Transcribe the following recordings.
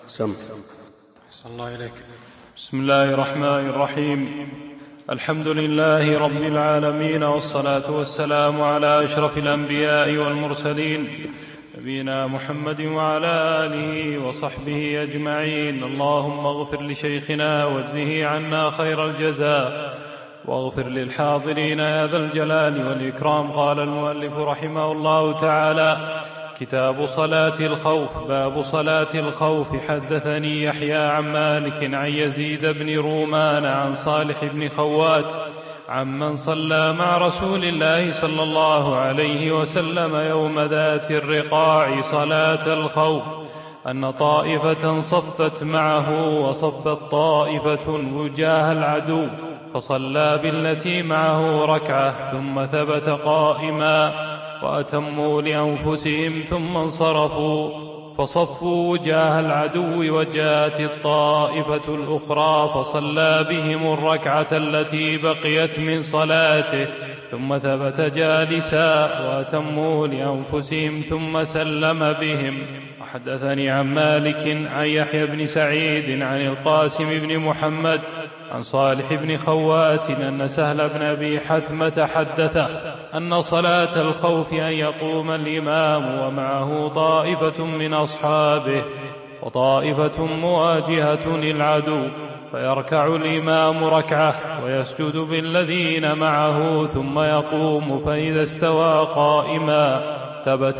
صلى الله إليك. بسم الله الرحمن الرحيم. الحمد لله رب العالمين، والصلاة والسلام على أشرف الأنبياء والمرسلين، نبينا محمد وعلى آله وصحبه أجمعين. اللهم اغفر لشيخنا واجزه عنا خير الجزاء، واغفر للحاضرين يا ذا الجلال والإكرام. قال المؤلف رحمه الله تعالى: كتاب صلاة الخوف. باب صلاة الخوف. حدثني يحيى عن مالك عن يزيد بن رومان عن صالح بن خوات عمن صلى مع رسول الله صلى الله عليه وسلم يوم ذات الرقاع صلاة الخوف أن طائفة صفت معه وصفت طائفة وجاه العدو، فصلى بالتي معه ركعة ثم ثبت قائما، وأتموا لأنفسهم ثم انصرفوا، فصفوا وجاه العدو، وجاءت الطائفة الأخرى فصلى بهم الركعة التي بقيت من صلاته، ثم ثبت جالسا، وأتموا لأنفسهم ثم سلم بهم. وحدثني عن مالك عن يحيى بن سعيد عن القاسم بن محمد عن صالح بن خوات أن سهل بن أبي حثمة حدثه أن صلاة الخوف أن يقوم الإمام ومعه طائفة من أصحابه وطائفة مواجهة للعدو، فيركع الإمام ركعة ويسجد بالذين معه ثم يقوم، فإذا استوى قائما ثبت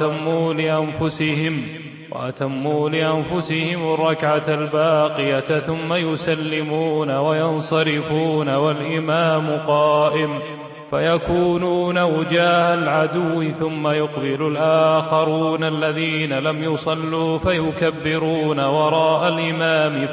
وأتموا لأنفسهم الركعة الباقية ثم يسلمون وينصرفون والإمام قائم، فيكونون وجاه العدو، ثم يقبل الآخرون الذين لم يصلوا فيكبرون وراء الإمام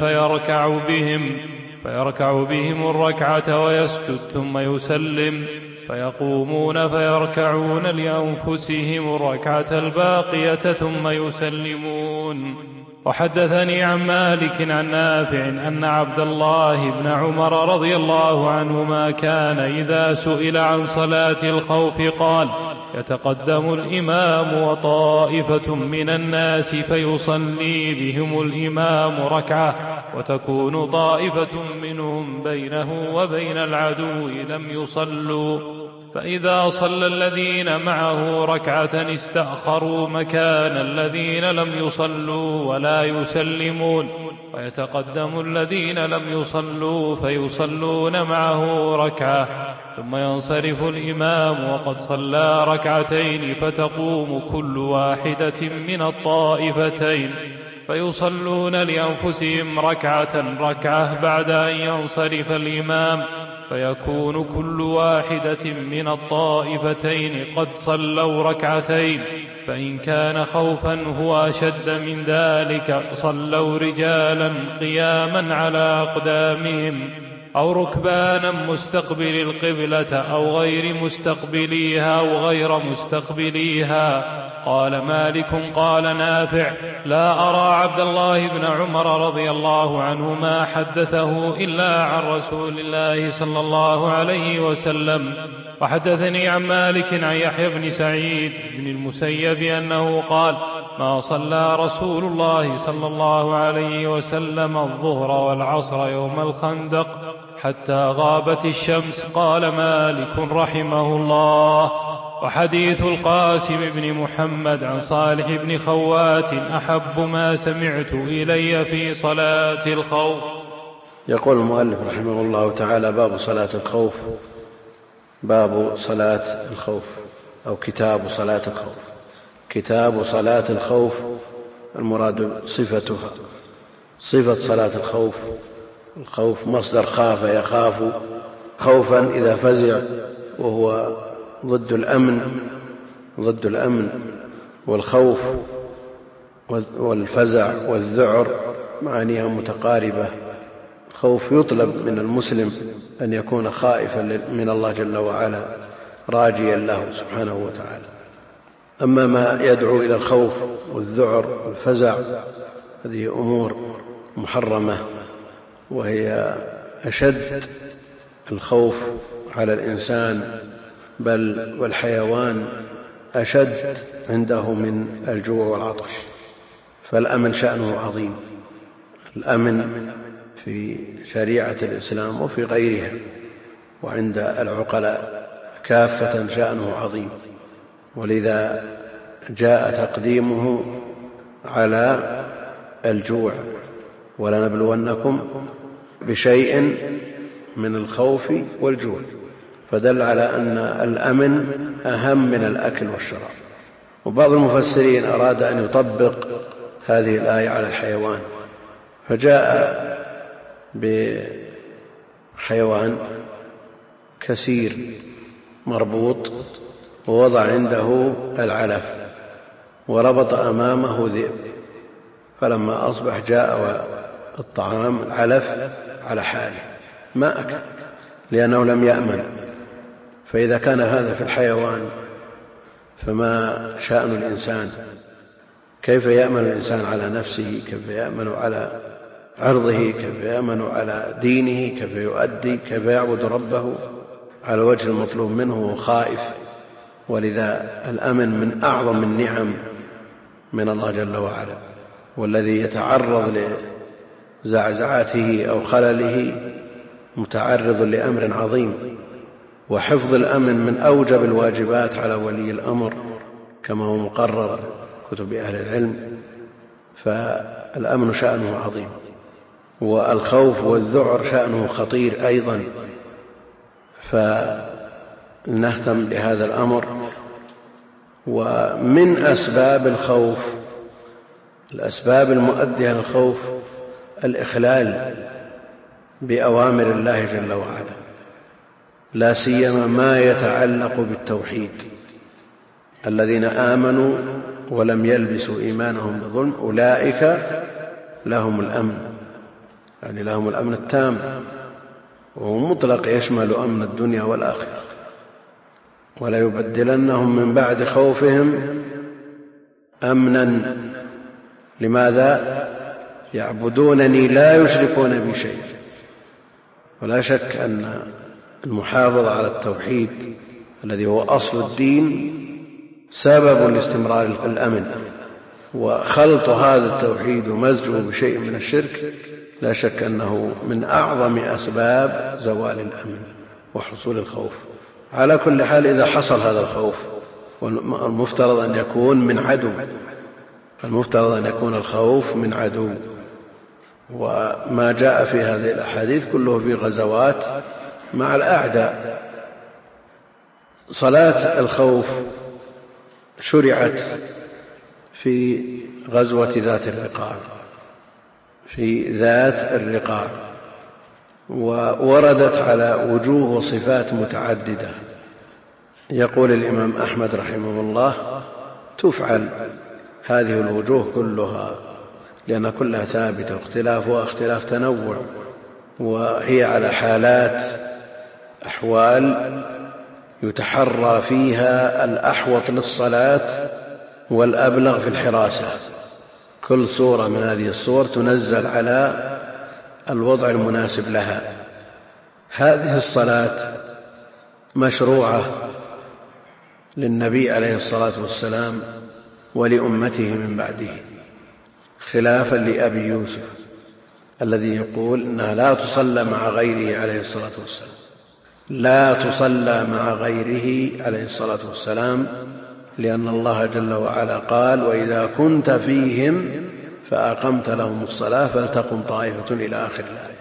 فيركع بهم الركعة ويسجد ثم يسلم، فيقومون فيركعون لأنفسهم الركعة الباقية ثم يسلمون. وحدثني عن مالك عن نافع أن عبد الله بن عمر رضي الله عنهما كان إذا سئل عن صلاة الخوف قال: يتقدم الإمام وطائفة من الناس فيصلي بهم الإمام ركعة، وتكون طائفة منهم بينه وبين العدو لم يصلوا، فإذا صلى الذين معه ركعة استأخروا مكان الذين لم يصلوا ولا يسلمون، ويتقدم الذين لم يصلوا فيصلون معه ركعة، ثم ينصرف الإمام وقد صلى ركعتين، فتقوم كل واحدة من الطائفتين فيصلون لأنفسهم ركعة بعد أن ينصرف الإمام، فيكون كل واحدة من الطائفتين قد صلوا ركعتين، فإن كان خوفا هو أشد من ذلك صلوا رجالا قياما على أقدامهم، أو ركبانا مستقبل القبلة أو غير مستقبليها. قال مالك قال نافع: لا أرى عبد الله بن عمر رضي الله عنهما حدثه إلا عن رسول الله صلى الله عليه وسلم. وحدثني عن مالك عن يحيى بن سعيد بن المسيب أنه قال: ما صلى رسول الله صلى الله عليه وسلم الظهر والعصر يوم الخندق حتى غابت الشمس. قال مالك رحمه الله: وحديث القاسم بن محمد عن صالح بن خوات أحب ما سمعت إلي في صلاة الخوف. يقول المؤلف رحمه الله تعالى: باب صلاة الخوف. باب صلاة الخوف أو كتاب صلاة الخوف. كتاب صلاة الخوف المراد صفتها، صفة صلاة الخوف. الخوف مصدر خاف يخاف خوفا إذا فزع، وهو ضد الأمن، والخوف والفزع والذعر معانيها متقاربة. الخوف يطلب من المسلم أن يكون خائفا من الله جل وعلا راجيا له سبحانه وتعالى. أما ما يدعو إلى الخوف والذعر والفزع هذه أمور محرمة، وهي أشد الخوف على الإنسان بل والحيوان أشد عنده من الجوع والعطش، فالأمن شأنه عظيم. الأمن في شريعة الإسلام وفي غيرها، وعند العقلاء كافة شأنه عظيم، ولذا جاء تقديمه على الجوع: ولنبلونكم بشيء من الخوف والجوع، فدل على أن الأمن أهم من الأكل والشراب. وبعض المفسرين أراد أن يطبق هذه الآية على الحيوان، فجاء بحيوان كثير مربوط ووضع عنده العلف وربط أمامه ذئب، فلما أصبح جاء الطعام العلف على حاله ما أكل لأنه لم يأمن. فإذا كان هذا في الحيوان فما شأن الإنسان؟ كيف يأمن الإنسان على نفسه؟ كيف يأمن على عرضه؟ كيف يأمن على دينه؟ كيف يؤدي؟ كيف يعبد ربه على وجه المطلوب منه وخائف؟ ولذا الأمن من أعظم النعم من الله جل وعلا، والذي يتعرض لزعزعته أو خلله متعرض لأمر عظيم. وحفظ الأمن من أوجب الواجبات على ولي الأمر كما هو مقرر كتب أهل العلم، فالأمن شأنه عظيم. والخوف والذعر شأنه خطير أيضا، فلنهتم بهذا الأمر. ومن أسباب الخوف، الأسباب المؤدية للخوف، الإخلال بأوامر الله جل وعلا، لا سيما ما يتعلق بالتوحيد. الذين آمنوا ولم يلبسوا إيمانهم بظلم أولئك لهم الأمن، يعني لهم الأمن التام، وهو مطلق يشمل أمن الدنيا والآخرة. ولا يبدلنهم من بعد خوفهم أمنا. لماذا؟ يعبدونني لا يشركون بي شيئا. ولا شك أن المحافظة على التوحيد الذي هو أصل الدين سبب لاستمرار الأمن، وخلط هذا التوحيد ومزجه بشيء من الشرك لا شك أنه من أعظم أسباب زوال الأمن وحصول الخوف. على كل حال إذا حصل هذا الخوف، والمفترض أن يكون من عدو، المفترض أن يكون الخوف من عدو، وما جاء في هذه الأحاديث كله في غزوات مع الأعداء. صلاة الخوف شرعت في غزوة ذات الرقاع، في ذات الرقاع، ووردت على وجوه وصفات متعددة. يقول الإمام أحمد رحمه الله: تفعل هذه الوجوه كلها لأن كلها ثابتة، واختلافها اختلاف تنوع، وهي على حالات أحوال يتحرى فيها الأحوط للصلاة والأبلغ في الحراسة. كل صورة من هذه الصور تنزل على الوضع المناسب لها. هذه الصلاة مشروعة للنبي عليه الصلاة والسلام ولأمته من بعده، خلافا لأبي يوسف الذي يقول إنها لا تصلى مع غيره عليه الصلاة والسلام، لا تصلى مع غيره عليه الصلاة والسلام، لأن الله جل وعلا قال: وإذا كنت فيهم فأقمت لهم الصلاة فلتقم طائفة إلى آخر الآية.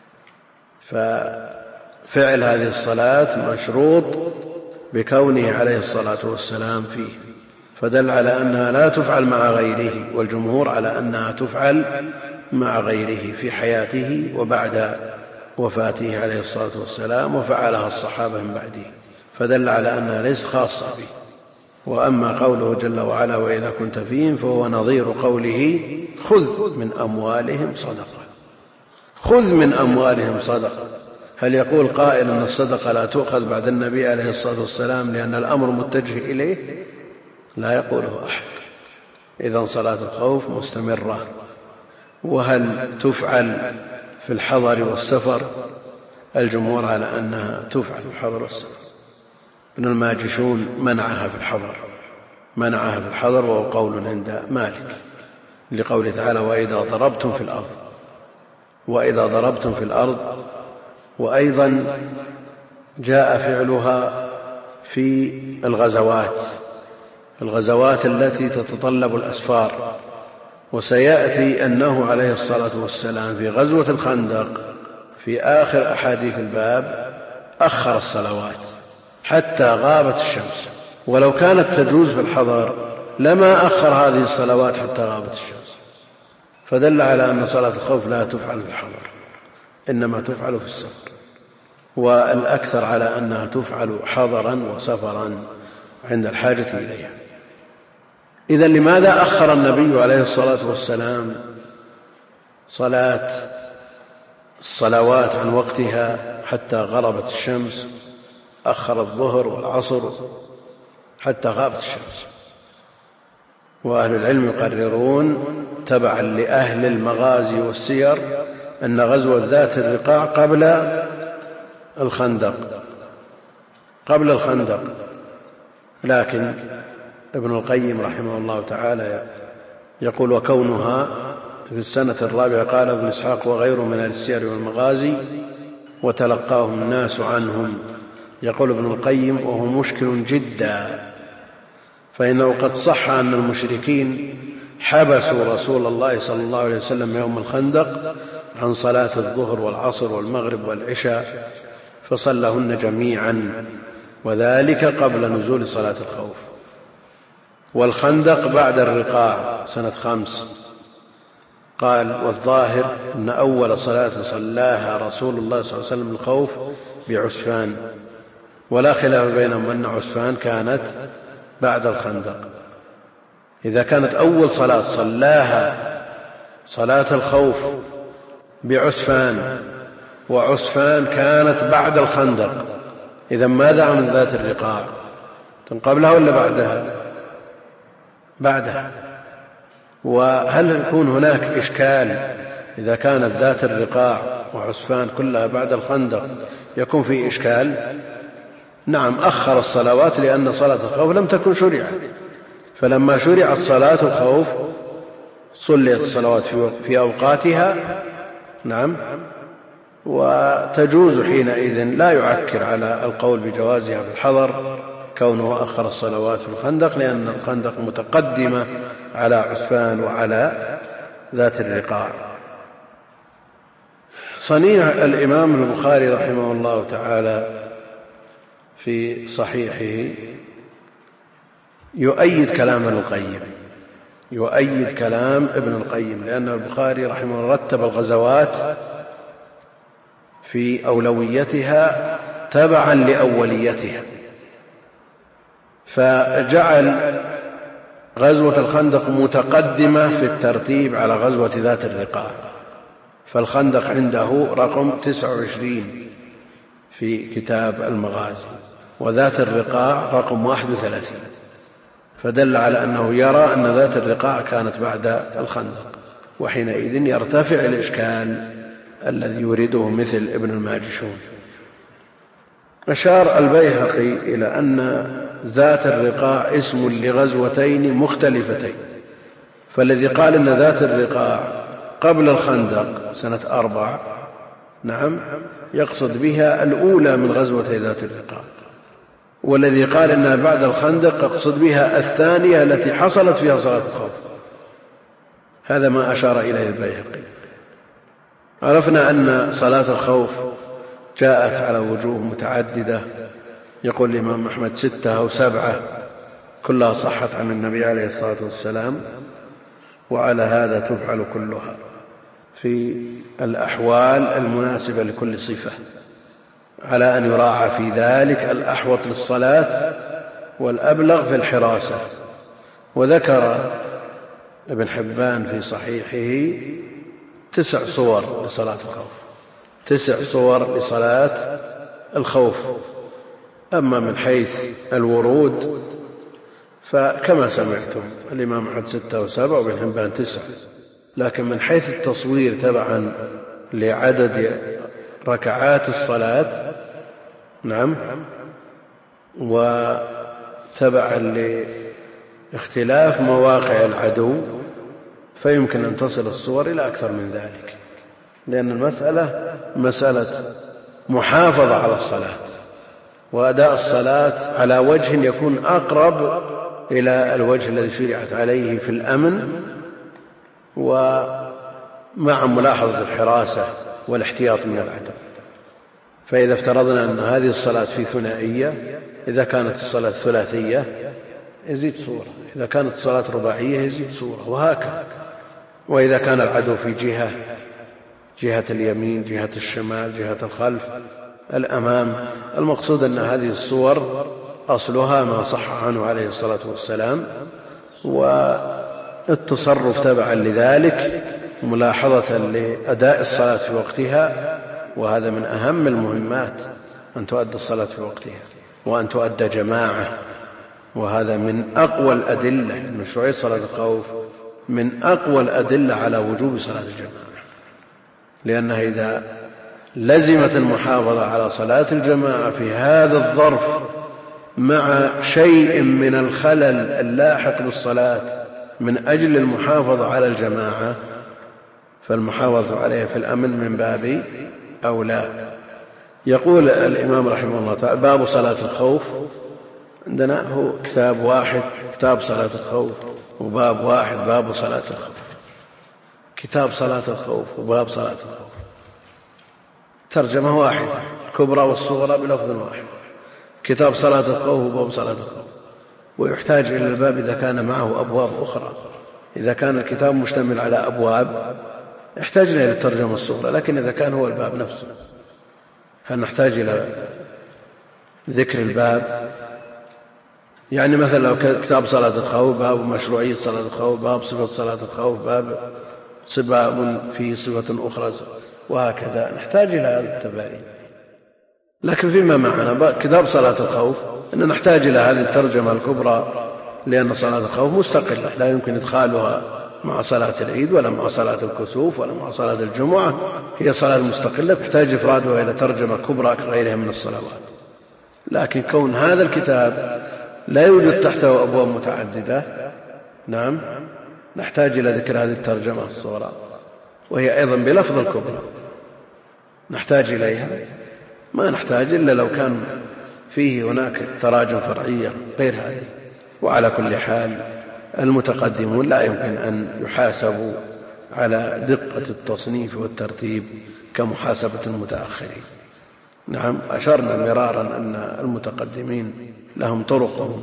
ففعل هذه الصلاة مشروط بكونه عليه الصلاة والسلام فيه، فدل على أنها لا تفعل مع غيره، والجمهور على أنها تفعل مع غيره في حياته وبعد وفاته عليه الصلاة والسلام، وفعلها الصحابة من بعده، فدل على أنها ليست خاصة به. وأما قوله جل وعلا: وإذا كنت فيهم، فهو نظير قوله: خذ من أموالهم صدقة. خذ من أموالهم صدقة. هل يقول قائل أن الصدقة لا تؤخذ بعد النبي عليه الصلاة والسلام لأن الأمر متجه إليه؟ لا يقوله أحد. إذن صلاة الخوف مستمرة. وهل تفعل في الحضر والسفر؟ الجمهور على أنها تفعل في الحضر والسفر. ابن الماجشون منعها في الحضر، منعها في الحضر، وهو قول عند مالك، لقوله تعالى: وإذا ضربتم في الأرض. وإذا ضربتم في الأرض. وأيضا جاء فعلها في الغزوات التي تتطلب الأسفار. وسيأتي أنه عليه الصلاة والسلام في غزوة الخندق في آخر أحاديث الباب أخر الصلوات حتى غابت الشمس، ولو كانت تجوز في الحضر لما أخر هذه الصلوات حتى غابت الشمس، فدل على أن صلاة الخوف لا تفعل في الحضر، إنما تفعل في السفر، والأكثر على أنها تفعل حضرا وسفرا عند الحاجة إليها. إذن لماذا أخر النبي عليه الصلاة والسلام صلاة الصلوات عن وقتها حتى غربت الشمس؟ أخر الظهر والعصر حتى غابت الشمس. وأهل العلم يقررون تبعا لأهل المغازي والسير أن غزوة ذات الرقاع قبل الخندق، لكن ابن القيم رحمه الله تعالى يقول: وكونها في السنة الرابعة. قال ابن إسحاق وغيره من السير والمغازي وتلقاهم الناس عنهم. يقول ابن القيم: وهو مشكل جدا، فإنه قد صح أن المشركين حبسوا رسول الله صلى الله عليه وسلم يوم الخندق عن صلاة الظهر والعصر والمغرب والعشاء فصلهن جميعا، وذلك قبل نزول صلاة الخوف. والخندق بعد الرقاع سنة 5. قال: والظاهر أن أول صلاة صلاها رسول الله صلى الله عليه وسلم الخوف بعسفان، ولا خلاف بينهم أن عسفان كانت بعد الخندق. إذا كانت أول صلاة صلاها صلاة الخوف بعسفان، وعسفان كانت بعد الخندق، إذا ماذا عن ذات الرقاع؟ قبلها ولا بعدها؟ وهل يكون هناك إشكال إذا كانت ذات الرقاع وعسفان كلها بعد الخندق؟ يكون في إشكال. نعم، أخر الصلوات لأن صلاة الخوف لم تكن شرعت، فلما شرعت صلاة الخوف صليت الصلوات في أوقاتها. نعم، وتجوز حينئذ، لا يعكر على القول بجوازها في الحضر كونه أخر الصلوات في الخندق، لأن الخندق متقدمة على عسفان وعلى ذات الرقاع. صنيع الإمام البخاري رحمه الله تعالى في صحيحه يؤيد كلام ابن القيم، لأن البخاري رحمه الله رتب الغزوات في أولويتها تبعا لأوليتها، فجعل غزوة الخندق متقدمة في الترتيب على غزوة ذات الرقاع، فالخندق عنده رقم 29 في كتاب المغازي، وذات الرقاع رقم 31، فدل على أنه يرى أن ذات الرقاع كانت بعد الخندق، وحينئذ يرتفع الإشكال الذي يريده مثل ابن الماجشون. أشار البيهقي إلى أن ذات الرقاع اسم لغزوتين مختلفتين، فالذي قال أن ذات الرقاع قبل الخندق سنة 4 نعم يقصد بها الأولى من غزوتي ذات الرقاع، والذي قال أنها بعد الخندق يقصد بها الثانية التي حصلت فيها صلاة الخوف. هذا ما أشار إليه البيهقي. عرفنا أن صلاة الخوف جاءت على وجوه متعددة، يقول الإمام أحمد 6 أو 7 كلها صحت عن النبي عليه الصلاة والسلام، وعلى هذا تفعل كلها في الأحوال المناسبة لكل صفة، على أن يراعى في ذلك الأحوط للصلاة والأبلغ في الحراسة. وذكر ابن حبان في صحيحه 9 صور لصلاة الخوف، 9 صور لصلاة الخوف. أما من حيث الورود فكما سمعتم الإمام أحمد 6 و7 وابن حبان 9، لكن من حيث التصوير تبعا لعدد ركعات الصلاة نعم وتبعا لاختلاف مواقع العدو فيمكن أن تصل الصور إلى أكثر من ذلك، لأن المسألة مسألة محافظة على الصلاة وأداء الصلاة على وجه يكون أقرب إلى الوجه الذي شرعت عليه في الأمن، ومع ملاحظة الحراسة والاحتياط من العدو. فإذا افترضنا أن هذه الصلاة في ثنائية، إذا كانت الصلاة ثلاثية يزيد سورة، إذا كانت الصلاة رباعية يزيد سورة، وهكذا. وإذا كان العدو في جهة اليمين، جهة الشمال، جهة الخلف، الأمام، المقصود أن هذه الصور أصلها ما صح عنه عليه الصلاة والسلام، والتصرف تبعا لذلك ملاحظة لأداء الصلاة في وقتها. وهذا من أهم المهمات، أن تؤدى الصلاة في وقتها وأن تؤدى جماعة. وهذا من أقوى الأدلة، مشروعية صلاة الخوف من أقوى الأدلة على وجوب صلاة الجماعة، لأنها إذا لزمت المحافظة على صلاة الجماعة في هذا الظرف مع شيء من الخلل اللاحق بالصلاة من أجل المحافظة على الجماعة، فالمحافظة عليها في الأمن من باب أولى. يقول الإمام رحمه الله تعالى: باب صلاة الخوف. عندنا هو كتاب واحد، كتاب صلاة الخوف، وباب واحد، باب صلاة الخوف. كتاب صلاة الخوف وباب صلاة الخوف، ترجمة واحدة، الكبرى والصغرى بلفظ واحد. كتاب صلاة الخوف وباب صلاة الخوف. ويحتاج إلى الباب إذا كان معه أبواب أخرى. إذا كان الكتاب مشتمل على أبواب احتاجنا إلى الترجمة الصغرى، لكن إذا كان هو الباب نفسه هل نحتاج إلى ذكر الباب؟ يعني مثلا لو كتاب صلاة الخوف باب مشروعية صلاة الخوف، باب صفة صلاة الخوف، باب في صفة أخرى، وهكذا نحتاج إلى هذه التبارين. لكن فيما معنا كتاب صلاة الخوف أن نحتاج إلى هذه الترجمة الكبرى، لأن صلاة الخوف مستقلة لا يمكن إدخالها مع صلاة العيد ولا مع صلاة الكسوف ولا مع صلاة الجمعة، هي صلاة مستقلة تحتاج إفرادها إلى ترجمة كبرى كغيرها من الصلوات. لكن كون هذا الكتاب لا يوجد تحته أبواب متعددة، نعم، نحتاج إلى ذكر هذه الترجمة الصغرى، وهي أيضا بلفظ الكبرى نحتاج إليها. ما نحتاج إلا لو كان فيه هناك تراجم فرعية غير هذه. وعلى كل حال المتقدمون لا يمكن أن يحاسبوا على دقة التصنيف والترتيب كمحاسبة المتأخرين. نعم، أشرنا مرارا أن المتقدمين لهم طرقهم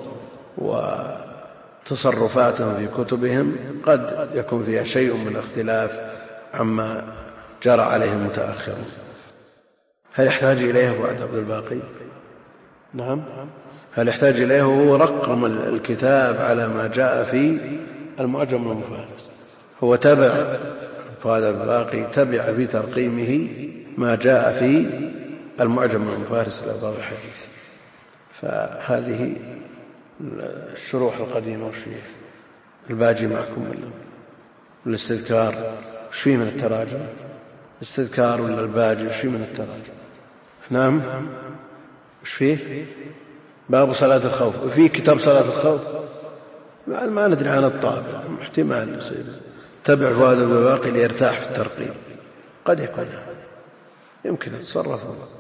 وتصرفاتهم في كتبهم قد يكون فيها شيء من اختلاف عما جرى عليه المتأخرون. هل يحتاج إليه أبو عبد الباقي؟ نعم، هل يحتاج إليه؟ هو رقم الكتاب على ما جاء في المعجم المفارس، هو تبع فؤاد الباقي، تبع في ترقيمه ما جاء في المعجم المفارس لألفاظ الحديث. فهذه الشروح القديمة. والشيخ الباجي معكم والاستذكار، وش فيه من التراجم؟ الاستذكار ولا الباجي، وش فيه من التراجم؟ نعم، وش فيه؟ باب صلاة الخوف، وفيه كتاب صلاة الخوف ما ندري عن الطابع، احتمال يصير تبع فؤاد الباقي ليرتاح في الترقيم، قد يكون يمكن يتصرف.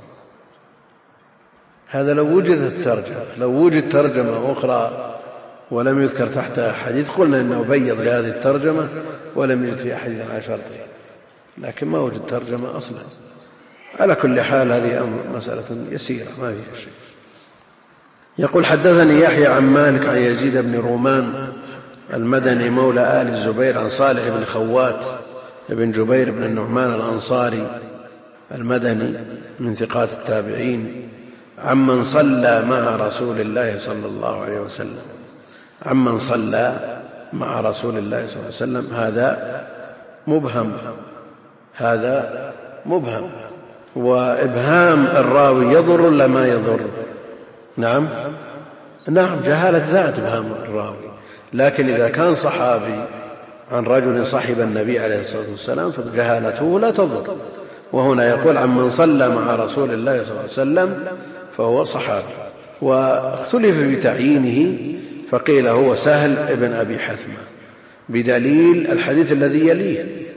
هذا لو وجدت الترجمة، لو وجد ترجمة أخرى ولم يذكر تحتها حديث قلنا إنه بيض لهذه الترجمة ولم يجد فيها حديث على شرطه، لكن ما وجد ترجمة أصلا. على كل حال هذه مسألة يسيرة ما فيها شيء. يقول: حدثني يحيى عن مالك عن يزيد بن رومان المدني مولى آل الزبير عن صالح بن خوات بن جبير بن النعمان الأنصاري المدني من ثقات التابعين عمن صلى مع رسول الله صلى الله عليه وسلم. عمن صلى مع رسول الله صلى الله عليه وسلم هذا مبهم، هذا مبهم. وإبهام الراوي يضر ولا ما يضر؟ نعم، جهالة ذات إبهام الراوي. لكن إذا كان صحابي عن رجل صحب النبي عليه الصلاة والسلام فجهالته لا تضر. وهنا يقول عمن صلى مع رسول الله صلى الله عليه وسلم فهو صحابي. واختلف بتعيينه فقيل هو سهل ابن أبي حثمة بدليل الحديث الذي يليه،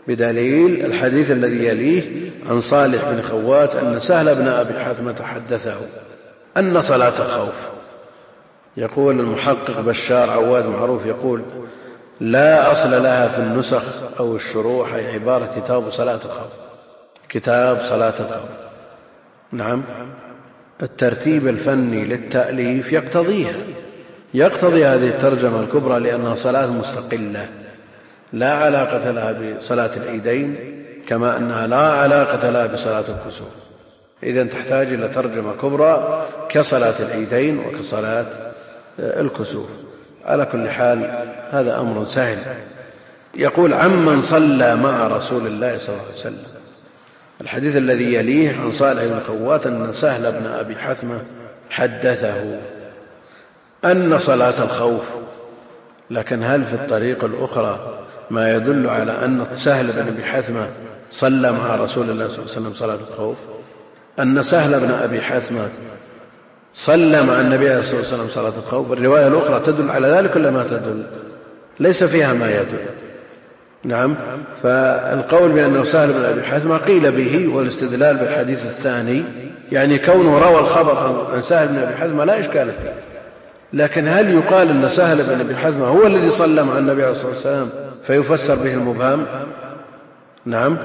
بدليل الحديث الذي يليه عن صالح بن خوات أن سهل بن أبي حثمة حدثه أن صلاة الخوف. يقول المحقق بشار عواد معروف يقول: لا أصل لها في النسخ أو الشروح، أي عبارة كتاب صلاة الخوف، كتاب صلاة الخوف. نعم، الترتيب الفني للتأليف يقتضي هذه الترجمة الكبرى، لأنها صلاة مستقلة لا علاقة لها بصلاة العيدين، كما أنها لا علاقة لها بصلاة الكسوف. إذن تحتاج إلى ترجمة كبرى كصلاة العيدين وكصلاة الكسوف. على كل حال هذا أمر سهل. يقول: عمن صلى مع رسول الله صلى الله عليه وسلم. الحديث الذي يليه عن صالح بن خوات أن سهل بن أبي حثمة حدثه أن صلاة الخوف. لكن هل في الطريق الأخرى ما يدل على أن سهل بن أبي حثمة صلى مع رسول الله صلى الله عليه وسلم صلاة الخوف؟ أن سهل بن أبي حثمة صلى مع النبي صلى الله عليه وسلم صلاة الخوف، الرواية الأخرى تدل على ذلك ولا ما تدل؟ ليس فيها ما يدل. نعم، فالقول بأنه سهل بن أبي حثمة قيل به، والاستدلال بالحديث الثاني يعني كونه روى الخبر عن سهل بن أبي حثمة لا إشكال فيه. لكن هل يقال أن سهل بن أبي حثمة هو الذي صلى مع النبي عليه الصلاة والسلام فيفسر به المبهم؟ نعم.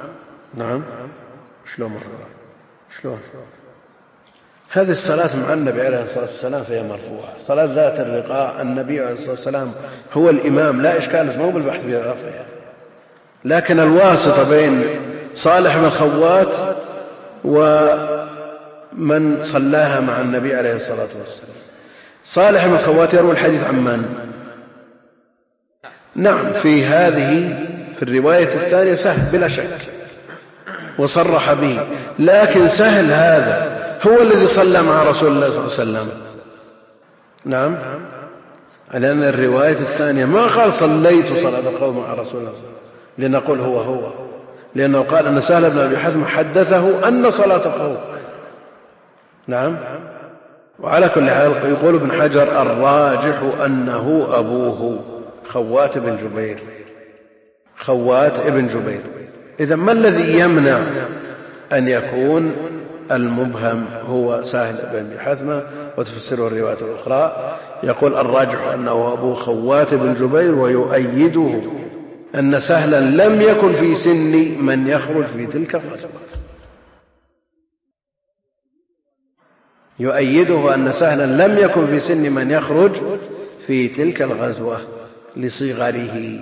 شلون هذه الصلاة مع النبي عليه الصلاة والسلام فهي مرفوعة. صلاة ذات الرقاع النبي عليه الصلاة والسلام هو الإمام، لا إشكال، مو بالبحث في رفعها. لكن الواسطة بين صالح بن خوات ومن صلاها مع النبي عليه الصلاة والسلام. صالح بن خوات يروي الحديث عن من؟ نعم، في هذه في الرواية الثانية سهل بلا شك وصرح به، لكن سهل هذا هو الذي صلى مع رسول الله صلى الله عليه وسلم. نعم، لأن الرواية الثانية ما قال صليت صلاة الخوف مع رسول الله لنقول هو، لأنه قال أن سهل بن أبي حثمة حدثه أن صلاة الخوف. نعم. وعلى كل حال يقول ابن حجر: الراجح أنه أبوه خوات ابن جبير. إذا ما الذي يمنع أن يكون المبهم هو سهل بن أبي حثمة وتفسره الرواية الأخرى؟ يقول: الراجح أنه أبو خوات بن جبير، ويؤيده أن سهلا لم يكن في سن من يخرج في تلك الغزوة. يؤيده أن سهلا لم يكن في سن من يخرج في تلك الغزوة لصغره،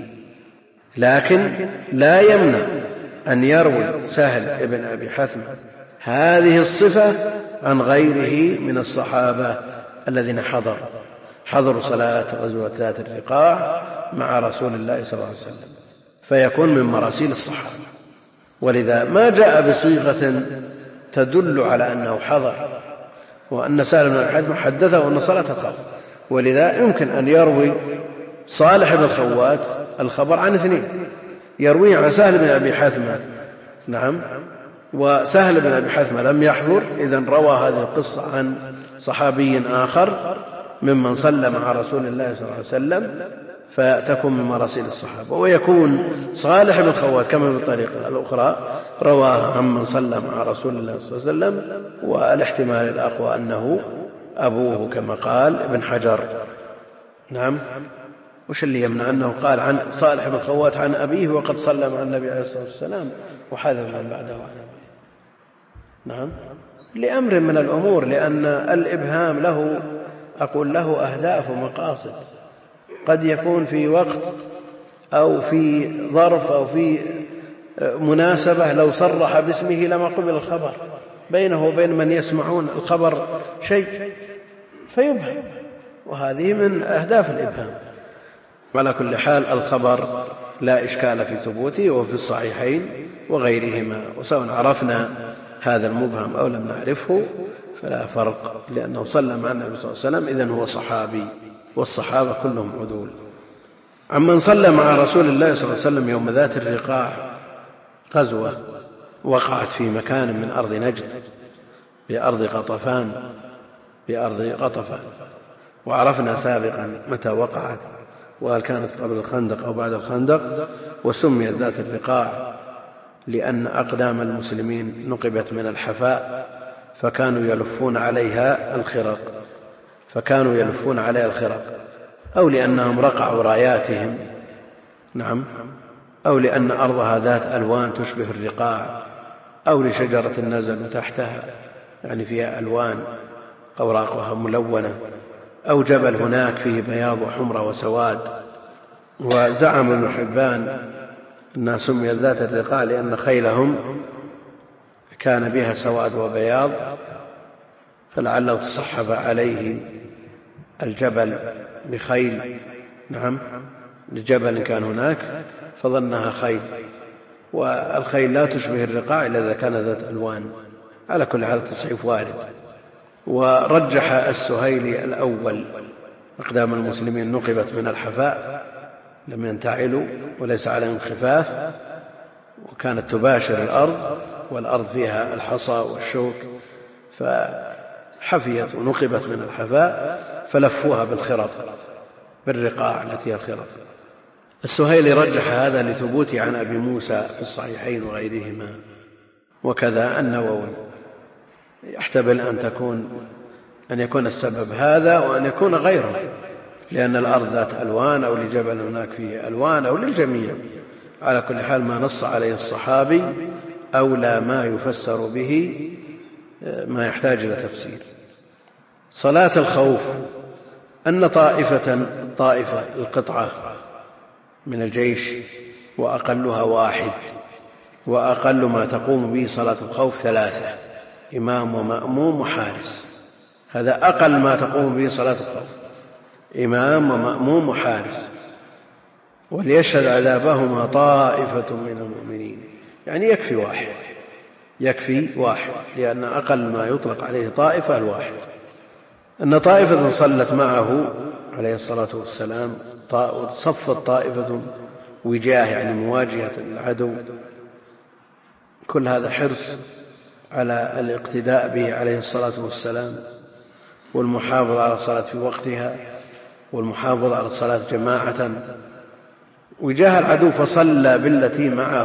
لكن لا يمنع أن يروي سهل بن أبي حثمة هذه الصفة عن غيره من الصحابة الذين حضروا صلاة غزوة ذات الرقاع مع رسول الله صلى الله عليه وسلم، فيكون من مراسيل الصحابة. ولذا ما جاء بصيغة تدل على أنه حضر وأن سهل بن أبي حثمة حدثه أن صلاة الخوف، ولذا يمكن أن يروي صالح بن خوات الخبر عن اثنين، يرويه عن سهل بن أبي حثمة. نعم، وسهل بن أبي حثمة لم يحضر، إذن روى هذه القصة عن صحابي آخر ممن صلى مع رسول الله صلى الله عليه وسلم، فتكون من مراسيل الصحابة. ويكون صالح بن خوات كما في الطريقة الأخرى رواه عمن صلى مع رسول الله صلى الله عليه وسلم، والاحتمال الأقوى أنه أبوه كما قال ابن حجر. نعم، وش اللي يمنع أنه قال عن صالح بن خوات عن أبيه وقد صلى مع النبي عليه الصلاة والسلام وحذف من بعده عن أبيه؟ نعم، لأمر من الأمور، لأن الإبهام له أهداف ومقاصد. قد يكون في وقت أو في ظرف أو في مناسبة لو صرح باسمه لما قبل الخبر، بينه وبين من يسمعون الخبر شيء فيبهم، وهذه من أهداف الإبهام. على كل حال الخبر لا إشكال في ثبوته، وفي الصحيحين وغيرهما، وسواء عرفنا هذا المبهم أو لم نعرفه فلا فرق، لأنه صلى مع النبي صلى الله عليه وسلم، إذن هو صحابي، والصحابة كلهم عدول. عمن صلى مع رسول الله صلى الله عليه وسلم يوم ذات الرقاع، غزوة وقعت في مكان من أرض نجد بأرض غطفان، وعرفنا سابقا متى وقعت، وهل كانت قبل الخندق أو بعد الخندق. وسميت ذات الرقاع لأن أقدام المسلمين نقبت من الحفاء فكانوا يلفون عليها الخرق، أو لأنهم رقعوا راياتهم، نعم، أو لأن أرضها ذات ألوان تشبه الرقاع، أو لشجرة نزلوا تحتها يعني فيها ألوان أوراقها ملونة، أو جبل هناك فيه بياض وحمرة وسواد. وزعم ابن حبان أنها سميت ذات الرقاع لأن خيلهم كان بها سواد وبياض، فلعله تصحب عليه الجبل بخيل، نعم، لجبل كان هناك فظنها خيل، والخيل لا تشبه الرقاع إلا إذا كان ذات ألوان. على كل حال التصحيف وارد. ورجح السهيلي الأول أقدام المسلمين نقبت من الحفاء لم ينتعلوا وليس عليهم خفاف، وكانت تباشر الأرض والأرض فيها الحصى والشوك، فحفيت ونقبت من الحفاء فلفوها بالرقاع التي هي الخرق. السهيلي رجح هذا لثبوته عن أبي موسى في الصحيحين وغيرهما. وكذا النووي يحتمل أن يكون السبب هذا وأن يكون غيره، لأن الأرض ذات ألوان أو لجبل هناك فيه ألوان أو للجميع. على كل حال ما نص عليه الصحابي أولى ما يفسر به ما يحتاج إلى تفسير. صلاة الخوف أن طائفة القطعة من الجيش وأقلها واحد، وأقل ما تقوم به صلاة الخوف 3، إمام ومأموم وحارس. هذا أقل ما تقوم به صلاة الخوف، إمام ومأموم وحارس. وليشهد عذابهما طائفة من المؤمنين، يعني يكفي واحد، لأن أقل ما يطلق عليه طائفة الواحد. أن طائفة صلت معه عليه الصلاة والسلام، صفت طائفة وجاه يعني مواجهة العدو. كل هذا حرص على الاقتداء به عليه الصلاة والسلام، والمحافظة على الصلاة في وقتها، والمحافظة على الصلاة جماعة. وجاه العدو فصلى بالتي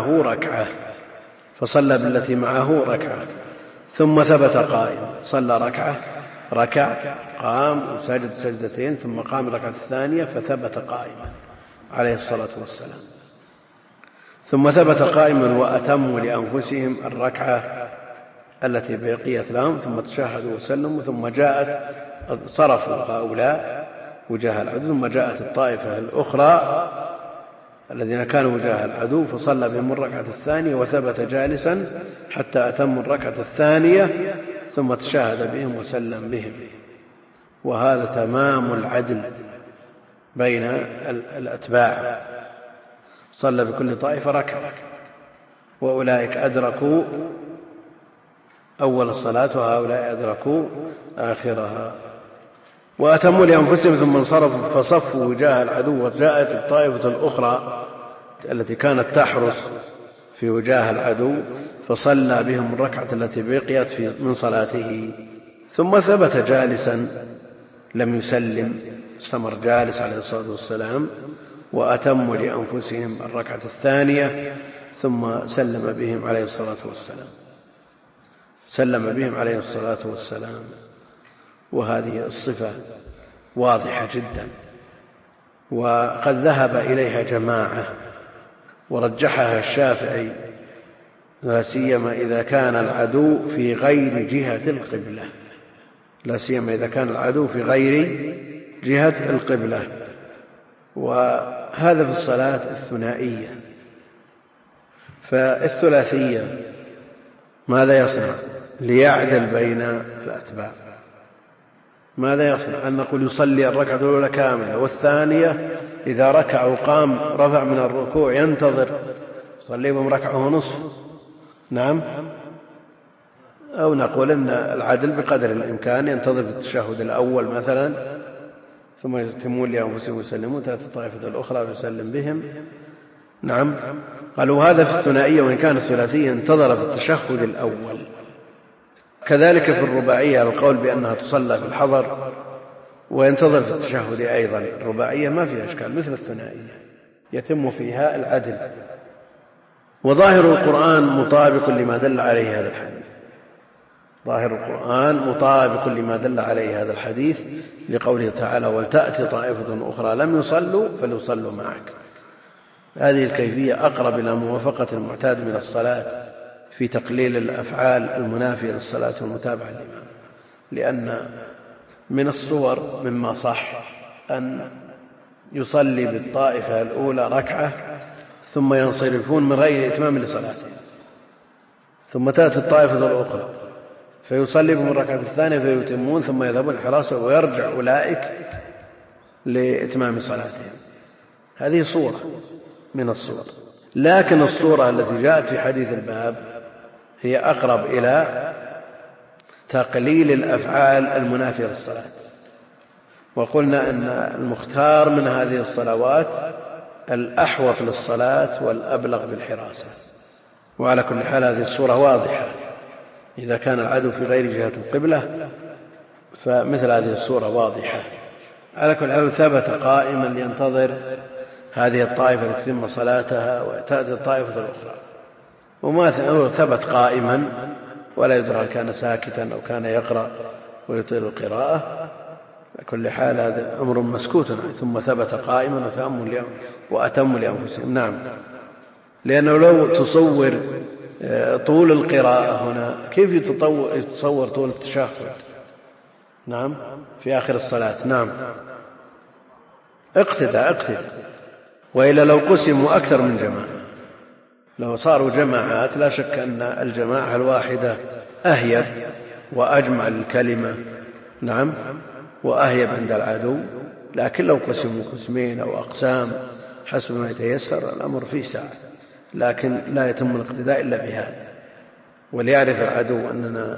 معه ركعة ثم ثبت قائما، صلى ركع قام وسجد سجدتين ثم قام الركعة الثانية فثبت قائما عليه الصلاة والسلام، ثم ثبت قائما وأتموا لأنفسهم الركعة التي بقيت لهم، ثم تشهدوا وسلموا، ثم صرفوا هؤلاء وجاه العدو، ثم جاءت الطائفة الأخرى الذين كانوا وجاه العدو فصلى بهم الركعة الثانية وثبت جالسا حتى أتموا الركعة الثانية، ثم تشاهد بهم وسلم بهم. وهذا تمام العدل بين الأتباع، صلى بكل طائفة ركعة، وأولئك أدركوا أول الصلاة وهؤلاء أدركوا آخرها. وأتموا لأنفسهم ثم انصرفوا فصفوا وجاه العدو، وجاءت الطائفة الأخرى التي كانت تحرس في وجاه العدو فصلى بهم الركعة التي بقيت من صلاته، ثم ثبت جالسا لم يسلم، استمر جالس عليه الصلاة والسلام. وأتموا لأنفسهم الركعة الثانية ثم سلم بهم عليه الصلاة والسلام. وهذه الصفة واضحة جدا، وقد ذهب إليها جماعة ورجحها الشافعي، لا سيما إذا كان العدو في غير جهة القبلة. وهذا في الصلاة الثنائية. فالثلاثية ماذا يصنع ليعدل بين الأتباع؟ ماذا يصنع؟ أن نقول يصلي الركعة الأولى كاملة، والثانية إذا ركع وقام رفع من الركوع ينتظر يصلي بهم ركعة ونصف، نعم. أو نقول أن العدل بقدر الإمكان ينتظر في التشهد الأول مثلا، ثم يتمون لأنفسهم ويسلمون، تأتي الطائفة الأخرى ويسلم بهم، نعم. قالوا هذا في الثنائية، وإن كان الثلاثية انتظر في التشهد الأول. كذلك في الرباعية القول بأنها تصلى في الحضر، وينتظر في التشهد أيضا. الرباعية ما فيها إشكال مثل الثنائية يتم فيها العدل. وظاهر القرآن مطابق لما دل عليه هذا الحديث. ظاهر القرآن مطابق لما دل عليه هذا الحديث لقوله تعالى ولتأتي طائفة أخرى لم يصلوا فليصلوا معك. هذه الكيفية أقرب إلى موافقة المعتاد من الصلاة في تقليل الأفعال المنافية للصلاة والمتابعة للإمام، لأن من الصور مما صح أن يصلي بالطائفة الأولى ركعة ثم ينصرفون من غير إتمام لصلاته، ثم تأتي الطائفة الأخرى فيصلي بهم الركعة الثانية فيتمون ثم يذهبون الحراسة ويرجع أولئك لإتمام صلاتهم. هذه صورة من الصور، لكن الصورة التي جاءت في حديث الباب هي أقرب إلى تقليل الأفعال المنافية للصلاة. وقلنا أن المختار من هذه الصلوات الأحوط للصلاة والأبلغ بالحراسة. وعلى كل حال هذه الصورة واضحة، إذا كان العدو في غير جهة القبلة فمثل هذه الصورة واضحة. على كل حال ثبت قائما ينتظر هذه الطائفة لتتم صلاتها وتأتي الطائفة الأخرى، وما ثبت قائما ولا يدرى هل كان ساكتا أو كان يقرأ ويطيل القراءة. كل حال هذا أمر مسكوت عنه. ثم ثبت قائما وأتم لأنفسهم. نعم، لأنه لو تصور طول القراءة هنا كيف يتصور طول التشهد؟ نعم، في آخر الصلاة. نعم، اقتدى. وإلا لو قسموا أكثر من جماعة، لو صاروا جماعات لا شك أن الجماعة الواحدة أهيب وأجمع الكلمة. نعم، وأهيب عند العدو. لكن لو قسموا قسمين أو أقسام حسب ما يتيسر الأمر فيه ساعة، لكن لا يتم الاقتداء إلا بهذا، وليعرف العدو أن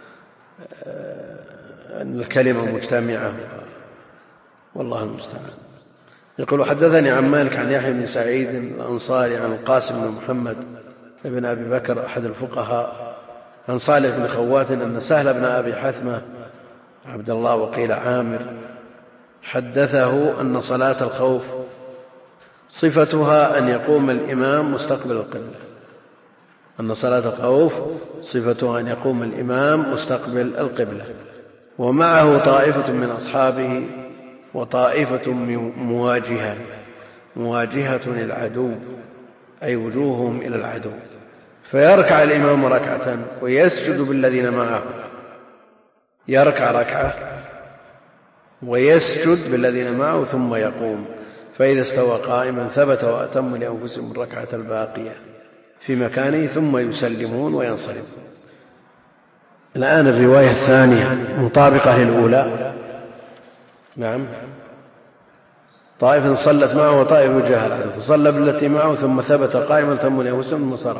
الكلمة مجتمعة، والله المستعان. يقول حدثني عن مالك عن يحيى بن سعيد الأنصاري عن القاسم بن محمد بن أبي بكر أحد الفقهاء عن صالح بن خوات أن سهل بن أبي حثمة عبد الله وقيل عامر حدثه أن صلاة الخوف صفتها أن يقوم الإمام مستقبل القبلة. أن صلاة الخوف صفتها أن يقوم الإمام مستقبل القبلة، ومعه طائفة من أصحابه وطائفة مواجهة للعدو، أي وجوههم إلى العدو، فيركع الإمام ركعة ويسجد بالذين معه. يركع ركعة ويسجد بالذين معه ثم يقوم، فإذا استوى قائما ثبت وأتم لأنفسهم الركعة الباقية في مكانه ثم يسلمون وينصرفون. الآن الرواية الثانية مطابقة للأولى. نعم، طائفة صلت معه وطائفة وجه العدو فصلى بالتي معه ثم ثبت قائما ثم لأنفسهم ثم صرف،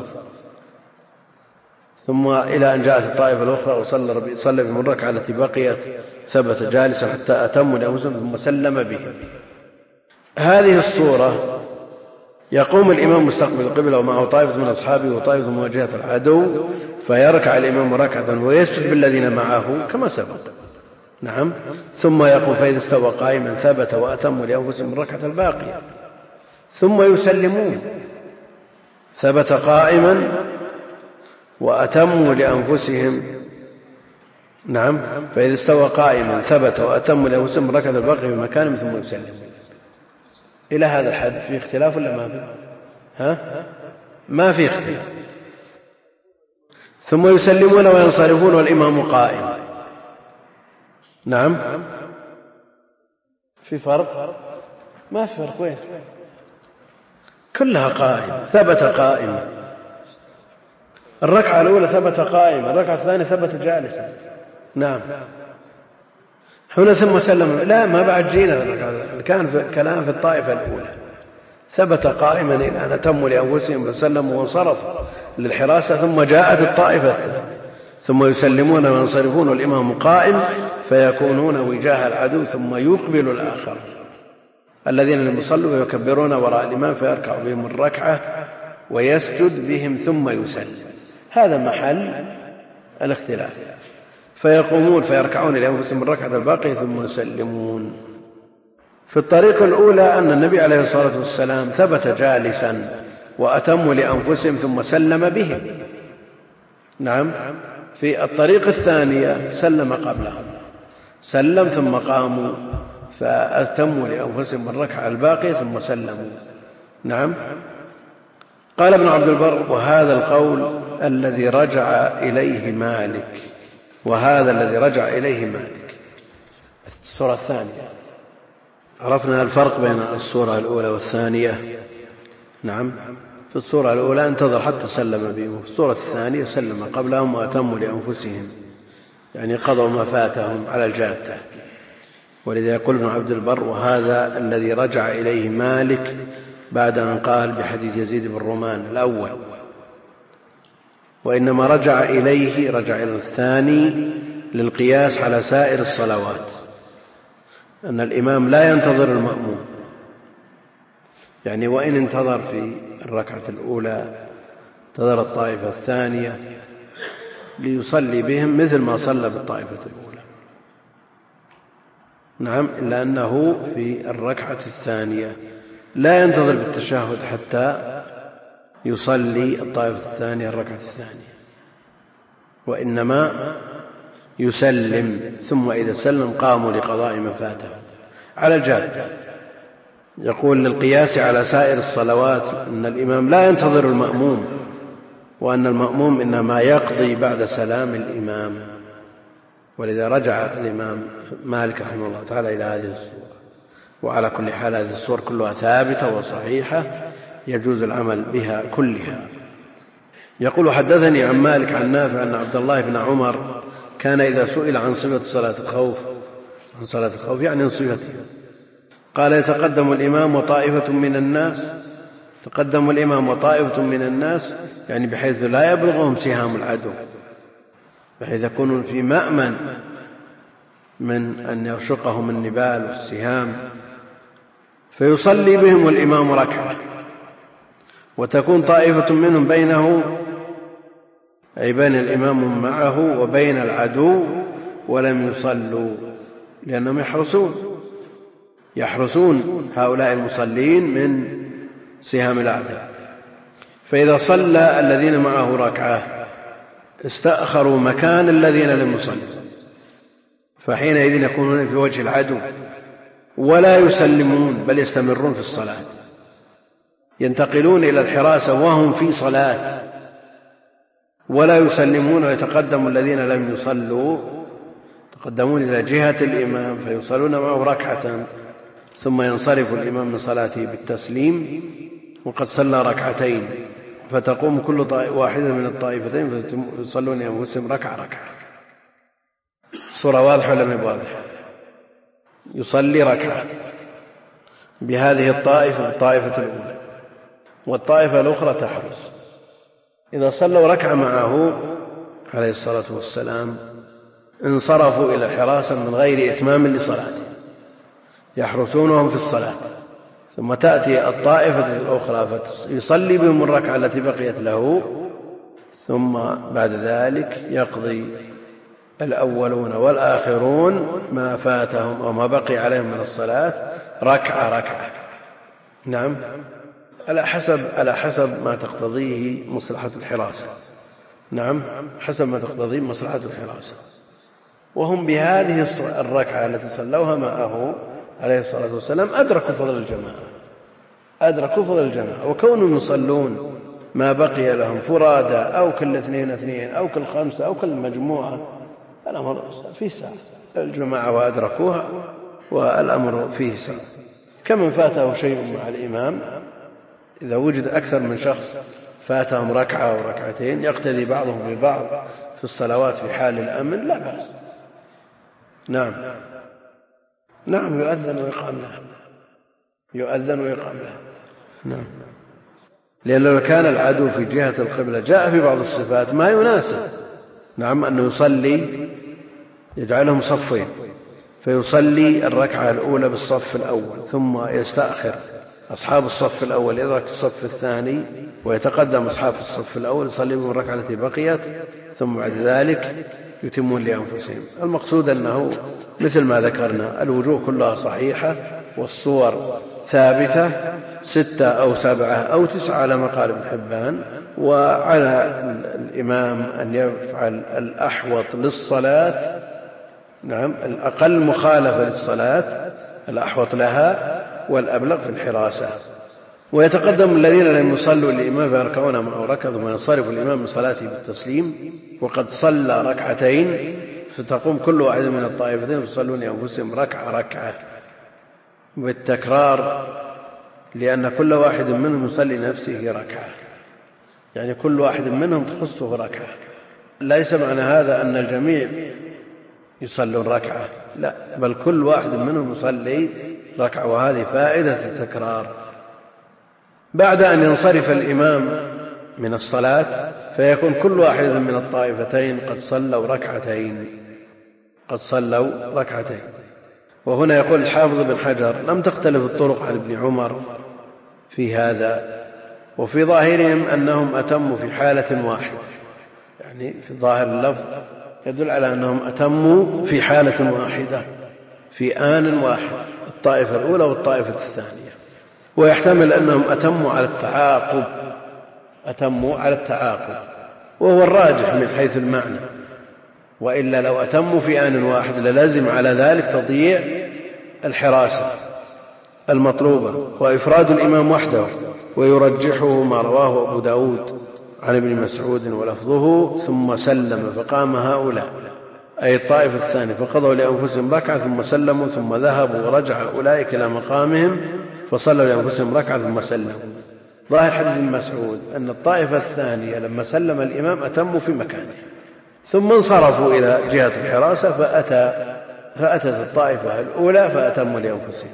ثم إلى أن جاءت الطائفة الأخرى وصلى بهم الركعة التي بقيت ثبت جالسا حتى أتموا لأنفسهم ثم سلم بهم. هذه الصورة يقوم الإمام مستقبل القبلة ومعه طائفة من أصحابه وطائفة مواجهة العدو، فيركع الإمام ركعة ويسجد بالذين معه كما سبق. نعم، ثم يقول فإذا استوى قائما ثبت وأتموا لأنفسهم الركعة الباقية ثم يسلمون. ثبت قائما وأتموا لأنفسهم. نعم، فإذا استوى قائما ثبت وأتموا لأنفسهم الركعة الباقية في مكانهم ثم يسلمون. إلى هذا الحد في اختلاف ولا ما في؟ ما في اختلاف. ثم يسلمون وينصرفون والإمام قائم. نعم، في فرق؟ ما في فرق. وين؟ كلها قائم. ثبت قائما. الركعة الأولى ثبت قائما، الركعة الثانية ثبت جالسا. نعم، هنا ثم سلم. لا، ما بعد جينا. كان في الكلام في الطائفة الأولى ثبت قائما إلى أن أتموا لأنفسهم فسلموا وانصرفوا للحراسة، ثم جاءت الطائفة الثانية ثم يسلمون وينصرفون والإمام قائم فيكونون وجاه العدو، ثم يقبل الآخر الذين لم يصلوا ويكبرون وراء الإمام فيركع بهم الركعة ويسجد بهم ثم يسلم. هذا محل الاختلاف. فيقومون فيركعون لأنفسهم الركعة الباقية ثم يسلمون. في الطريقة الأولى أن النبي عليه الصلاة والسلام ثبت جالسا وأتموا لأنفسهم ثم سلم بهم. نعم. في الطريقة الثانية سلم قبلهم، سلم ثم قاموا فأتموا لأنفسهم الركعة الباقية ثم سلموا. نعم. قال ابن عبد البر: وهذا القول الذي رجع إليه مالك، وهذا الذي رجع إليه مالك. الصورة الثانية عرفنا الفرق بين الصورة الأولى والثانية. نعم. في الصورة الأولى انتظر حتى سلم بهم، في الصورة الثانية سلم قبلهم وأتموا لأنفسهم، يعني قضوا ما فاتهم على الجادة. ولذا يقول ابن عبد البر: وهذا الذي رجع إليه مالك، بعد أن قال بحديث يزيد بن رومان الأول. وإنما رجع إليه، رجع إلى الثاني للقياس على سائر الصلوات، أن الإمام لا ينتظر المأموم، يعني وإن انتظر في الركعة الأولى انتظر الطائفة الثانية ليصلي بهم مثل ما صلى بالطائفة الأولى. نعم. إلا أنه في الركعة الثانية لا ينتظر بالتشهد حتى يصلي الطائفة الثانية الركعة الثانية، وإنما يسلم، ثم إذا سلم قاموا لقضاء ما فاته على الجادة. يقول للقياس على سائر الصلوات أن الإمام لا ينتظر المأموم، وأن المأموم إنما يقضي بعد سلام الإمام. ولذا رجع الإمام مالك رحمه الله تعالى إلى هذه الصورة. وعلى كل حال هذه الصور كلها ثابتة وصحيحة يجوز العمل بها كلها. يقول: حدثني عن مالك عن نافع أن عبد الله بن عمر كان إذا سئل عن صفة صلاة الخوف، عن صلاة الخوف يعني عن صفتها، قال: يتقدم الإمام وطائفة من الناس، تقدم الإمام وطائفة من الناس يعني بحيث لا يبلغهم سهام العدو، بحيث يكونون في مأمن من أن يرشقهم النبال والسهام، فيصلي بهم الإمام ركعة، وتكون طائفة منهم بينه، أي بين الإمام معه وبين العدو، ولم يصلوا لأنهم يحرسون هؤلاء المصلين من سهام الأعداء. فإذا صلى الذين معه ركعة استأخروا مكان الذين لم يصلوا، فحينئذ يكونون في وجه العدو ولا يسلمون، بل يستمرون في الصلاة، ينتقلون إلى الحراسة وهم في صلاة ولا يسلمون، ويتقدم الذين لم يصلوا يتقدمون إلى جهة الإمام فيصلون معه ركعة، ثم ينصرف الإمام من صلاته بالتسليم وقد صلى ركعتين، فتقوم كل واحدة من الطائفتين فيصلون أنفسهم ركعة. الصورة واضحة ولا مش واضحة؟ يصلي ركعة بهذه الطائفة الأولى، والطائفة الأخرى تحرس. إذا صلوا ركعة معه عليه الصلاة والسلام انصرفوا إلى الحراسة من غير إتمام لصلاته، يحرسونهم في الصلاة، ثم تأتي الطائفة الأخرى فيصلي بهم الركعة التي بقيت له، ثم بعد ذلك يقضي الأولون والآخرون ما فاتهم أو ما بقي عليهم من الصلاة ركعة. نعم. على حسب ما تقتضيه مصلحة الحراسة. نعم. حسب ما تقتضيه مصلحة الحراسة. وهم بهذه الركعة التي صلوها معه عليه الصلاة والسلام أدركوا فضل الجماعة، وكونهم يصلون ما بقي لهم فرادى أو كل 2 أو كل 5 أو كل مجموعة، الأمر فيه ساعة، الجماعة وأدركوها والأمر فيه ساعة. كمن فاته شيء مع الإمام، إذا وجد أكثر من شخص فاتهم ركعة أو ركعتين يقتدي بعضهم ببعض في الصلوات في حال الأمن لا بأس. نعم. يؤذن ويقام له. نعم. لأن لو كان العدو في جهة القبلة جاء في بعض الصفات ما يناسب. نعم. أنه يصلي يجعلهم صفين، فيصلي الركعة الأولى بالصف الأول، ثم يستأخر أصحاب الصف الأول يدرك الصف الثاني، ويتقدم أصحاب الصف الأول يصلي بهم الركعة التي بقيت، ثم بعد ذلك يتمون لأنفسهم. المقصود أنه مثل ما ذكرنا الوجوه كلها صحيحة والصور ثابتة 6 أو 7 أو 9 على ما قال ابن حبان. وعلى الإمام أن يفعل الأحوط للصلاة، نعم الأقل مخالفة للصلاة الأحوط لها والأبلغ في الحراسة. ويتقدم الذين لم يصلوا الإمام فيركعون معه ركعة ثم ينصرف الإمام من صلاته بالتسليم وقد صلى ركعتين، فتقوم كل واحد من الطائفتين يصلون أنفسهم ركعة بالتكرار، لأن كل واحد منهم يصلي نفسه ركعة، يعني كل واحد منهم تخصه ركعة. ليس معنى هذا أن الجميع يصلون ركعة، لا، بل كل واحد منهم يصلي ركعة، وهذه فائدة التكرار. بعد أن ينصرف الإمام من الصلاة فيكون كل واحد من الطائفتين قد صلوا ركعتين. وهنا يقول الحافظ بن حجر: لم تختلف الطرق عن ابن عمر في هذا، وفي ظاهرهم أنهم أتموا في حالة واحدة، يعني في ظاهر اللفظ يدل على أنهم أتموا في حالة واحدة في آن واحد، الطائفة الأولى والطائفة الثانية. ويحتمل أنهم أتموا على التعاقب، وهو الراجح من حيث المعنى، وإلا لو أتموا في آن واحد للازم على ذلك تضييع الحراسة المطلوبة وإفراد الإمام وحده. ويرجحه ما رواه أبو داود عن ابن مسعود ولفظه: ثم سلم فقام هؤلاء، أي الطائفة الثانية، فقضوا لأنفسهم ركعة ثم سلموا، ثم ذهبوا ورجع أولئك إلى مقامهم فصلوا لأنفسهم ركعة ثم سلموا. ظاهر حديث ابن مسعود أن الطائفة الثانية لما سلم الإمام أتموا في مكانه، ثم انصرفوا إلى جهة الحراسة فأتت الطائفة الأولى فأتموا لأنفسهم.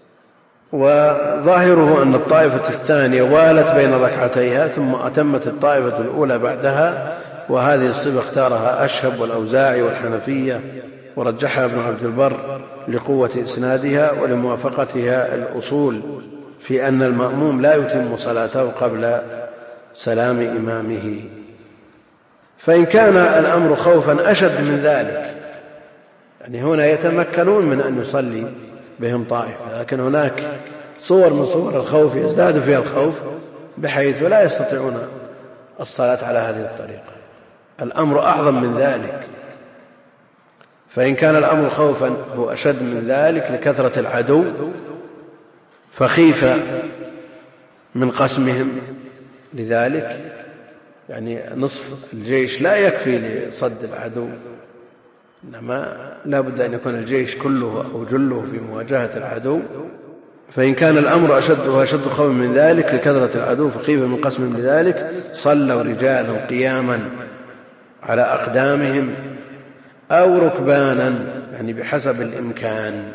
وظاهره أن الطائفة الثانية والت بين ركعتيها ثم أتمت الطائفة الأولى بعدها، وهذه الصفة اختارها أشهب والأوزاعي والحنفية، ورجحها ابن عبد البر لقوة إسنادها ولموافقتها الأصول في أن المأموم لا يتم صلاته قبل سلام إمامه. فإن كان الأمر خوفا أشد من ذلك، يعني هنا يتمكنون من أن يصلي بهم طائفة، لكن هناك صور من صور الخوف يزداد فيها الخوف بحيث لا يستطيعون الصلاة على هذه الطريقة. الأمر أعظم من ذلك. فإن كان الأمر خوفا هو أشد من ذلك لكثرة العدو، فخيف من قسمهم لذلك، يعني نصف الجيش لا يكفي لصد العدو، إنما لا بد أن يكون الجيش كله أو جله في مواجهة العدو. فإن كان الأمر أشد خوفا من ذلك لكثرة العدو فخيف من قسمهم لذلك، صلوا رجالهم قياما على أقدامهم أو ركبانا، يعني بحسب الإمكان.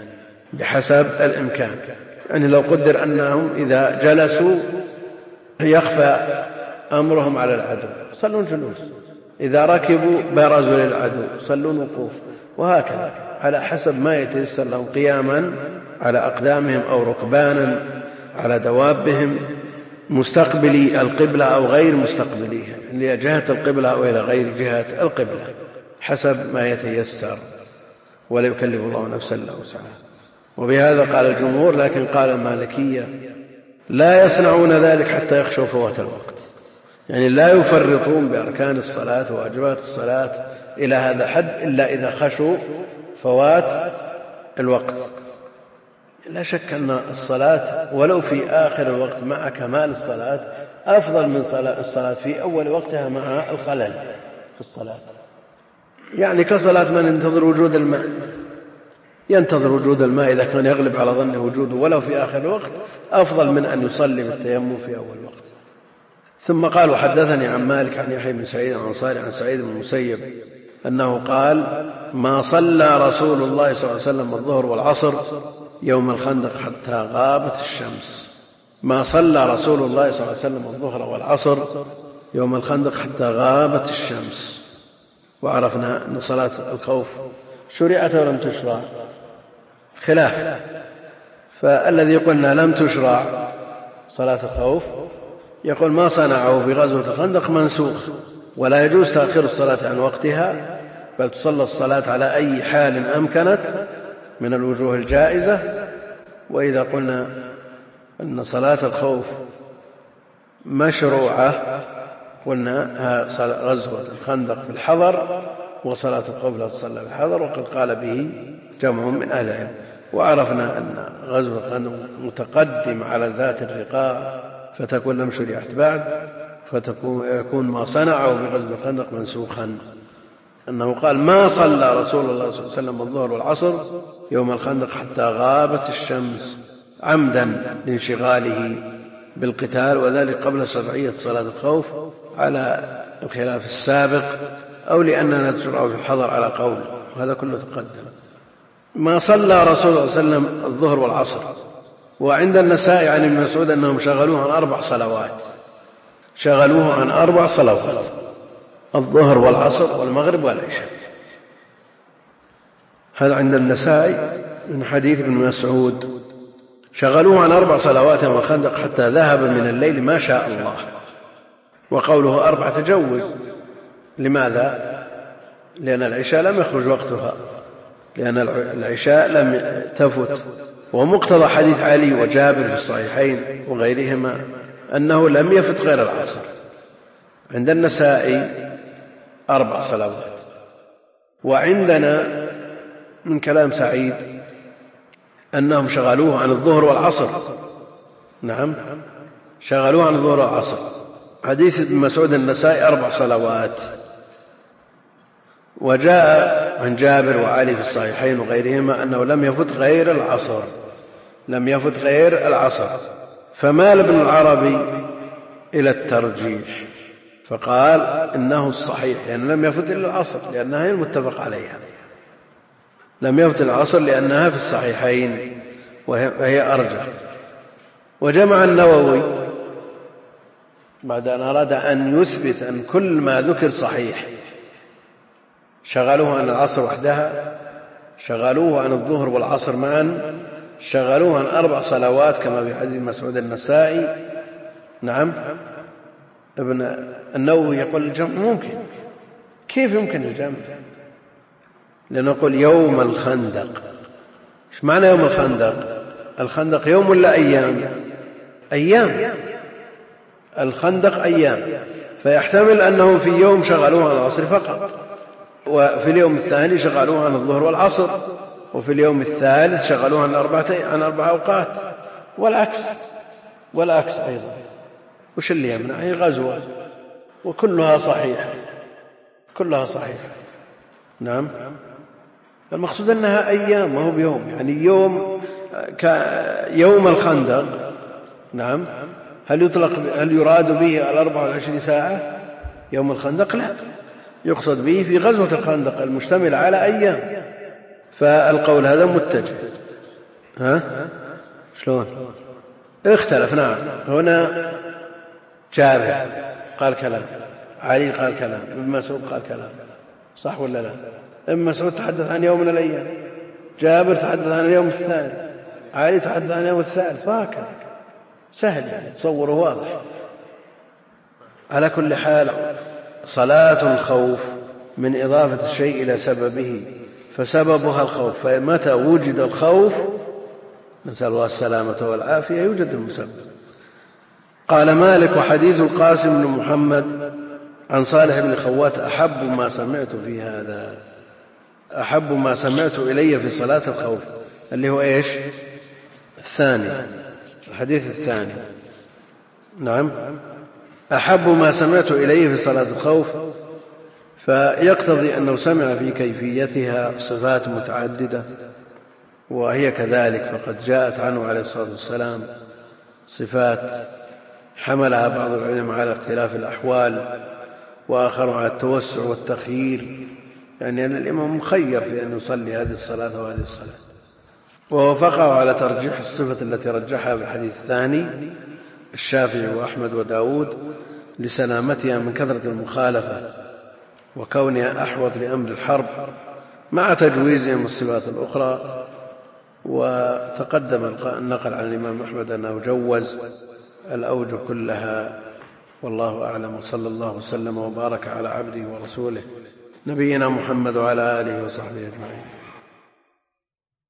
يعني لو قدر أنهم إذا جلسوا يخفى أمرهم على العدو صلون جلوس، إذا ركبوا برزوا للعدو صلون وقوف، وهكذا على حسب ما يتيسر لهم، قياما على أقدامهم أو ركبانا على دوابهم، مستقبلي القبلة أو غير مستقبليها، إلى جهة القبلة أو إلى غير جهة القبلة، حسب ما يتيسر، ولا يكلف الله نفسا إلا وسعها. وبهذا قال الجمهور، لكن قال المالكية لا يصنعون ذلك حتى يخشوا فوات الوقت، يعني لا يفرطون بأركان الصلاة وواجبات الصلاة إلى هذا الحد إلا إذا خشوا فوات الوقت. لا شك أن الصلاة ولو في آخر الوقت مع كمال الصلاة أفضل من الصلاة في أول وقتها مع الخلل في الصلاة، يعني كصلاة من ينتظر وجود الماء إذا كان يغلب على ظنه وجوده ولو في آخر الوقت أفضل من أن يصلي بالتيمم في أول وقت. ثم قال: وحدثني عن مالك عن يحيى بن سعيد الأنصاري عن سعيد بن المسيب أنه قال: ما صلى رسول الله صلى الله عليه وسلم الظهر والعصر يوم الخندق حتى غابت الشمس. ما صلى رسول الله صلى الله عليه وسلم الظهر والعصر يوم الخندق حتى غابت الشمس. وعرفنا أن صلاة الخوف شرعت ولم تشرع، خلاف. فالذي يقولنا لم تشرع صلاة الخوف يقول ما صنعه في غزوة الخندق منسوخ، ولا يجوز تأخير الصلاة عن وقتها بل تصلى الصلاة على أي حال أمكنت من الوجوه الجائزة. وإذا قلنا أن صلاة الخوف مشروعة قلنا غزوة الخندق في الحضر، وصلاة الخوف لا تصلى في الحضر، وقد قال به جمع من أهل العلم. وعرفنا أن غزوة الخندق متقدم على ذات الرقاع فتكون لم شرعت بعد، فيكون ما صنعه بغزوة الخندق منسوخا. أنه قال ما صلى رسول الله صلى الله عليه وسلم الظهر والعصر يوم الخندق حتى غابت الشمس عمدا لانشغاله بالقتال، وذلك قبل شرعية صلاة الخوف على الخلاف السابق، أو لأننا نشرع في الحضر على قول، وهذا كله تقدم. ما صلى رسول الله صلى الله عليه وسلم الظهر والعصر. وعند النسائي عن ابن مسعود أنهم شغلوه عن 4 صلوات، شغلوه عن 4 صلوات: الظهر والعصر والمغرب والعشاء. هذا عند النسائي من حديث ابن مسعود، شغلوه عن 4 صلوات يوم الخندق حتى ذهب من الليل ما شاء الله. وقوله 4 تجوز. لماذا؟ لأن العشاء لم يخرج وقتها، لأن العشاء لم تفت. ومقتضى حديث علي وجابر في الصحيحين وغيرهما أنه لم يفت غير العصر. عند النسائي 4 صلوات. وعندنا من كلام سعيد أنهم شغلوه عن الظهر والعصر. نعم، شغلوه عن الظهر والعصر. حديث ابن مسعود النسائي 4 صلوات. وجاء عن جابر وعلي في الصحيحين وغيرهما أنه لم يفت غير العصر، لم يفت غير العصر. فمال ابن العربي إلى الترجيح فقال إنه الصحيح، لأنه لم يفت إلا العصر لأنها هي المتفق عليها، لم يفت العصر لأنها في الصحيحين وهي أرجح. وجمع النووي بعد أن أراد أن يثبت أن كل ما ذكر صحيح، شغلوه عن العصر وحدها، شغلوه عن الظهر والعصر معا، شغلوه عن 4 صلوات كما في حديث مسعود النسائي. نعم، ابن النووي يقول الجمع ممكن. كيف يمكن الجمع؟ لأنه يقول يوم الخندق. ايش معنى يوم الخندق؟ الخندق يوم ولا أيام؟ أيام. الخندق أيام، فيحتمل أنه في يوم شغلوه عن العصر فقط، وفي اليوم الثاني شغلوه عن الظهر والعصر، وفي اليوم الثالث شغلوه عن 4 أوقات، والعكس أيضا. وش اللي يمنع؟ هي غزوة وكلها صحيحة، كلها صحيحة. نعم، المقصود أنها أيام ما هو بيوم. يعني يوم الخندق. نعم، هل يراد به 24 ساعة يوم الخندق؟ لا، يقصد به في غزوة الخندق المشتمل على أيام. فالقول هذا متجه. شلون اختلف؟ نعم، هنا جابر قال كلام، علي قال كلام، ابن مسعود قال كلام، صح ولا لا؟ ابن مسعود تحدث عن يوم من الأيام، جابر تحدث عن اليوم الثاني، علي تحدث عن اليوم الثالث، وهكذا. سهل يعني، تصوره واضح. على كل حال، صلاة الخوف من إضافة الشيء إلى سببه، فسببها الخوف، فمتى وجد الخوف نسأل الله السلامة والعافية يوجد المسبب. قال مالك: وحديث القاسم بن محمد عن صالح بن خوات أحب ما سمعت في هذا، أحب ما سمعت إلي في صلاة الخوف، اللي هو إيش؟ الثاني، الحديث الثاني. نعم، أحب ما سمعت إليه في صلاة الخوف، فيقتضي أنه سمع في كيفيتها صفات متعددة، وهي كذلك، فقد جاءت عنه عليه الصلاة والسلام صفات حملها بعض العلماء على اختلاف الأحوال، وآخر على التوسع والتخيير، يعني أن الإمام مخير في أن يصلي هذه الصلاة وهذه الصلاة. ووافقه على ترجيح الصفة التي رجحها في الحديث الثاني الشافعي وأحمد وداود لسلامتها من كثرة المخالفة وكونها أحوط لأمر الحرب، مع تجويزهم الصفات الأخرى. وتقدم النقل عن الإمام أحمد أنه جوز الأوجه كلها، والله أعلم، وصلى الله وسلم وبارك على عبده ورسوله نبينا محمد وعلى آله وصحبه أجمعين.